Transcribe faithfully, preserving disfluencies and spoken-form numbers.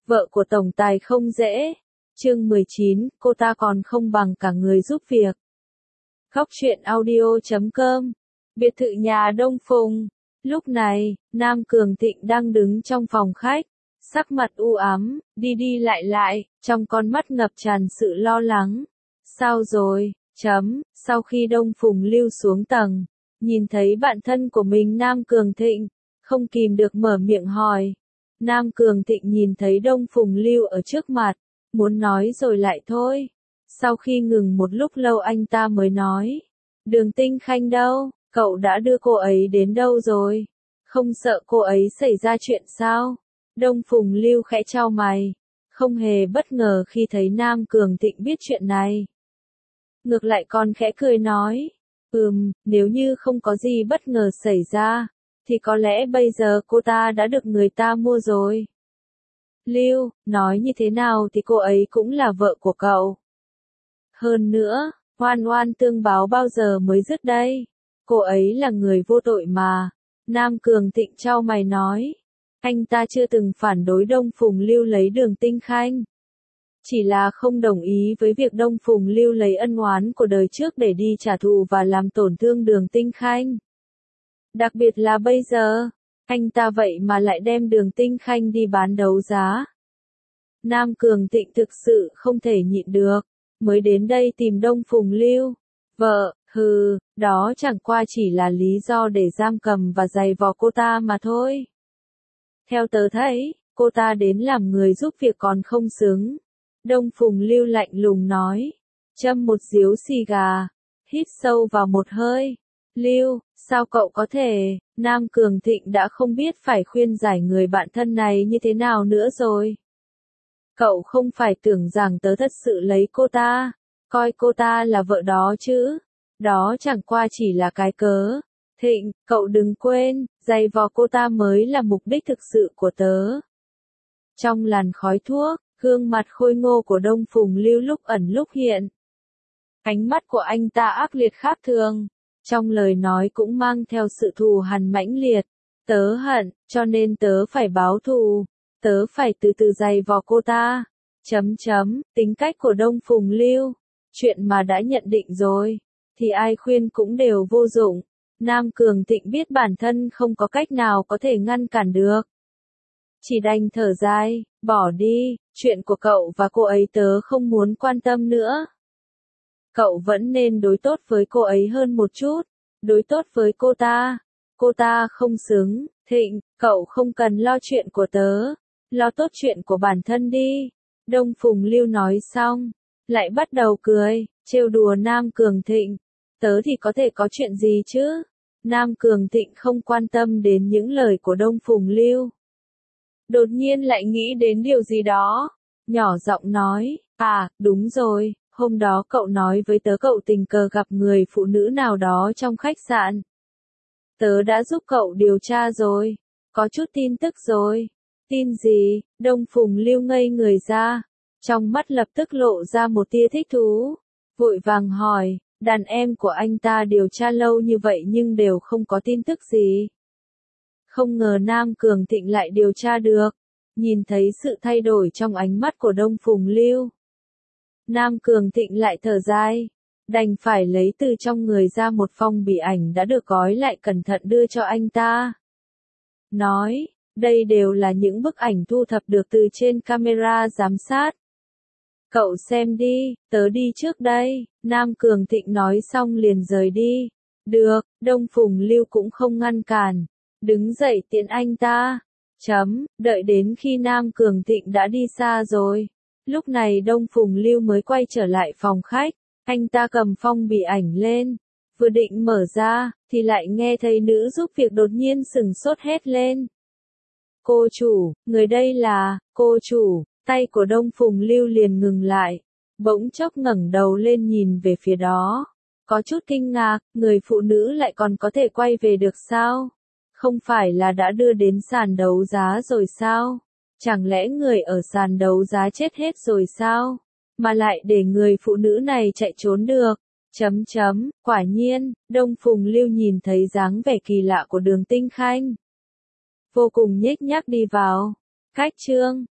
Vợ của tổng tài không dễ. Chương mười chín, cô ta còn không bằng cả người giúp việc. Góc truyện audio chấm com. Biệt thự nhà Đông Phùng. Lúc này, Nam Cường Thịnh đang đứng trong phòng khách, sắc mặt u ám, đi đi lại lại, trong con mắt ngập tràn sự lo lắng. Sao rồi? Chấm, sau khi Đông Phùng Lưu xuống tầng, nhìn thấy bạn thân của mình Nam Cường Thịnh, không kìm được mở miệng hỏi. Nam Cường Thịnh nhìn thấy Đông Phùng Lưu ở trước mặt, muốn nói rồi lại thôi. Sau khi ngừng một lúc lâu anh ta mới nói, Đường Tinh Khanh đâu, cậu đã đưa cô ấy đến đâu rồi? Không sợ cô ấy xảy ra chuyện sao? Đông Phùng Lưu khẽ chau mày, không hề bất ngờ khi thấy Nam Cường Thịnh biết chuyện này. Ngược lại còn khẽ cười nói, ừm, nếu như không có gì bất ngờ xảy ra, thì có lẽ bây giờ cô ta đã được người ta mua rồi. Lưu, nói như thế nào thì cô ấy cũng là vợ của cậu. Hơn nữa, oan oan tương báo bao giờ mới dứt đây? Cô ấy là người vô tội mà. Nam Cường Thịnh chau mày nói. Anh ta chưa từng phản đối Đông Phùng Lưu lấy Đường Tinh Khanh. Chỉ là không đồng ý với việc Đông Phùng Lưu lấy ân oán của đời trước để đi trả thù và làm tổn thương Đường Tinh Khanh. Đặc biệt là bây giờ, anh ta vậy mà lại đem Đường Tinh Khanh đi bán đấu giá. Nam Cường Thịnh thực sự không thể nhịn được, mới đến đây tìm Đông Phùng Lưu. Vợ, hừ, đó chẳng qua chỉ là lý do để giam cầm và giày vò cô ta mà thôi. Theo tớ thấy, cô ta đến làm người giúp việc còn không xứng. Đông Phùng Lưu lạnh lùng nói, châm một điếu xì gà, hít sâu vào một hơi. Lưu, sao cậu có thể? Nam Cường Thịnh đã không biết phải khuyên giải người bạn thân này như thế nào nữa rồi. Cậu không phải tưởng rằng tớ thật sự lấy cô ta, coi cô ta là vợ đó chứ. Đó chẳng qua chỉ là cái cớ. Thịnh, cậu đừng quên, giày vò cô ta mới là mục đích thực sự của tớ. Trong làn khói thuốc, gương mặt khôi ngô của Đông Phùng Lưu lúc ẩn lúc hiện. Ánh mắt của anh ta ác liệt khác thường. Trong lời nói cũng mang theo sự thù hằn mãnh liệt. Tớ hận, cho nên tớ phải báo thù. Tớ phải từ từ giày vò cô ta. Chấm chấm, tính cách của Đông Phùng Lưu. Chuyện mà đã nhận định rồi, thì ai khuyên cũng đều vô dụng. Nam Cường Thịnh biết bản thân không có cách nào có thể ngăn cản được. Chỉ đành thở dài, bỏ đi, chuyện của cậu và cô ấy tớ không muốn quan tâm nữa. Cậu vẫn nên đối tốt với cô ấy hơn một chút, đối tốt với cô ta. Cô ta không xứng, Thịnh, cậu không cần lo chuyện của tớ, lo tốt chuyện của bản thân đi. Đông Phùng Lưu nói xong, lại bắt đầu cười, trêu đùa Nam Cường Thịnh. Tớ thì có thể có chuyện gì chứ? Nam Cường Thịnh không quan tâm đến những lời của Đông Phùng Lưu. Đột nhiên lại nghĩ đến điều gì đó, nhỏ giọng nói, à, đúng rồi, hôm đó cậu nói với tớ cậu tình cờ gặp người phụ nữ nào đó trong khách sạn. Tớ đã giúp cậu điều tra rồi, có chút tin tức rồi. Tin gì? Đông Phùng Lưu ngây người ra, trong mắt lập tức lộ ra một tia thích thú, vội vàng hỏi, đàn em của anh ta điều tra lâu như vậy nhưng đều không có tin tức gì. Không ngờ Nam Cường Thịnh lại điều tra được. Nhìn thấy sự thay đổi trong ánh mắt của Đông Phùng Lưu, Nam Cường Thịnh lại thở dài, đành phải lấy từ trong người ra một phong bì ảnh đã được gói lại cẩn thận đưa cho anh ta. Nói, đây đều là những bức ảnh thu thập được từ trên camera giám sát. Cậu xem đi, tớ đi trước đây. Nam Cường Thịnh nói xong liền rời đi. Được, Đông Phùng Lưu cũng không ngăn cản. Đứng dậy tiễn anh ta. Chấm, đợi đến khi Nam Cường Thịnh đã đi xa rồi. Lúc này Đông Phùng Lưu mới quay trở lại phòng khách. Anh ta cầm phong bì ảnh lên. Vừa định mở ra, thì lại nghe thấy nữ giúp việc đột nhiên sừng sốt hét lên. Cô chủ, người đây là, cô chủ. Tay của Đông Phùng Lưu liền ngừng lại. Bỗng chốc ngẩng đầu lên nhìn về phía đó. Có chút kinh ngạc, người phụ nữ lại còn có thể quay về được sao? Không phải là đã đưa đến sàn đấu giá rồi sao? Chẳng lẽ người ở sàn đấu giá chết hết rồi sao? Mà lại để người phụ nữ này chạy trốn được. Chấm chấm, quả nhiên, Đông Phùng Lưu nhìn thấy dáng vẻ kỳ lạ của Đường Tinh Khanh. Vô cùng nhếch nhác đi vào. Cách chương